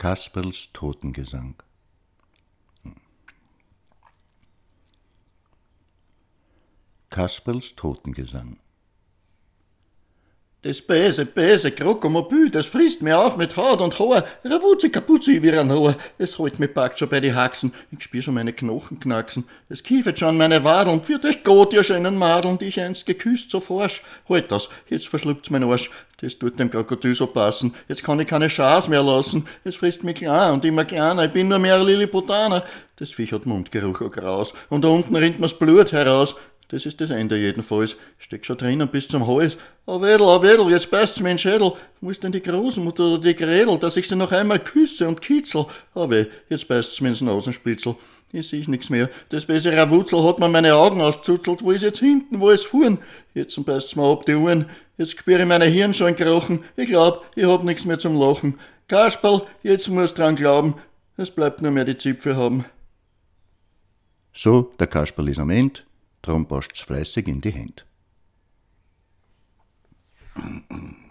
Kasperls Totengesang. Kasperls Totengesang. Das böse Krokomobil, das frisst mir auf mit Haut und Haar. Ravuzzi Kapuzi wie ein Haar. Es holt mich packt schon bei die Haxen. Ich spür schon meine Knochen knacksen. Es kiefert schon meine Wadeln. Für dich Gott, ihr schönen Madeln, die ich einst geküsst so forsch. Halt das, jetzt verschluckt's mein Arsch. Das tut dem Krokodil so passen. Jetzt kann ich keine Schaas mehr lassen. Es frisst mich klein und immer kleiner. Ich bin nur mehr Lilliputaner. Das Viech hat Mundgeruch auch raus. Und da unten rinnt mir's Blut heraus. Das ist das Ende jedenfalls. Steck schon drinnen bis zum Hals. Oh Wedel, jetzt beißt's mir in den Schädel. Wo ist denn die Großmutter oder die Gredel, dass ich sie noch einmal küsse und kitzel? Oh weh, jetzt beißt's mir ins Nasenspitzel. Ich seh nix mehr. Das böse Ravutzel hat mir meine Augen auszuzelt. Wo ist jetzt hinten, wo ist vorn? Jetzt beißt's mir ab die Ohren. Jetzt spür ich meine Hirn schon krochen. Ich glaub, ich hab nix mehr zum Lachen. Kasperl, jetzt musst dran glauben. Es bleibt nur mehr die Zipfel haben. So, der Kasperl ist am End. Drum passt's fleißig in die Hand.